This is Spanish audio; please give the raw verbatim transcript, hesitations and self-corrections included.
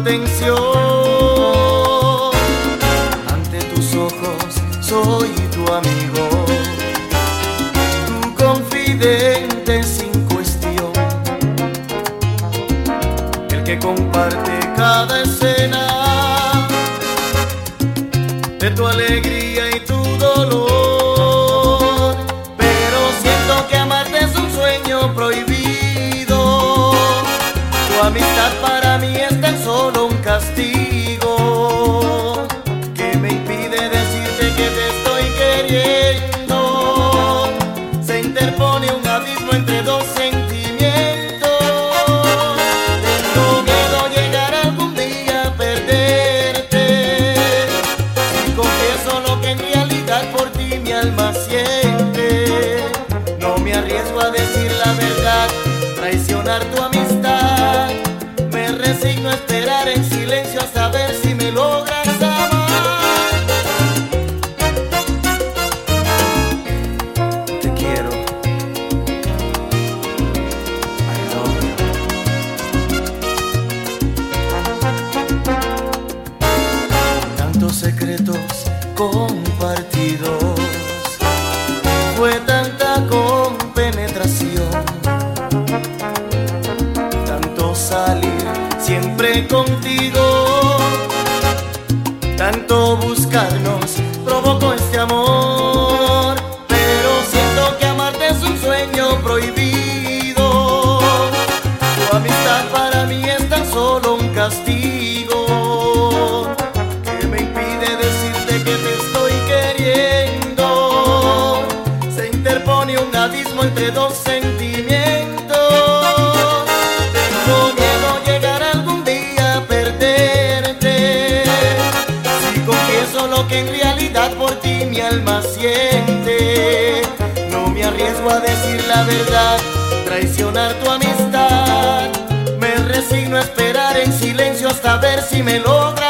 atención. Ante tus ojos soy tu amigo, tu confidente sin cuestión, el que comparte cada escena de tu alegría y tu dolor. Pero siento que amarte es un sueño prohibido, tu amistad para mí es tan solo un castigo que me impide decirte que te estoy queriendo. Se interpone un abismo entre dos sentimientos. Tengo miedo llegar algún día a perderte, si confieso lo que en realidad por ti mi alma siente. No me arriesgo a decir la verdad, traicionar tu amistad. Me resigno a esperar en silencio hasta ver si me logras amar. Te quiero, I love you. Tantos secretos compartidos, fue tanta compenetración, tanto salir siempre contigo, tanto buscarnos provocó este amor. Pero siento que amarte es un sueño prohibido, tu amistad para mí es tan solo un castigo que me impide decirte que te estoy queriendo. Se interpone un abismo entre dos sentimientos. Tengo miedo llegar algún día a perderte, si confieso lo que en realidad por ti mi alma siente. No me arriesgo a decir la verdad, traicionar tu amistad. Me resigno a esperar en silencio hasta ver si me logra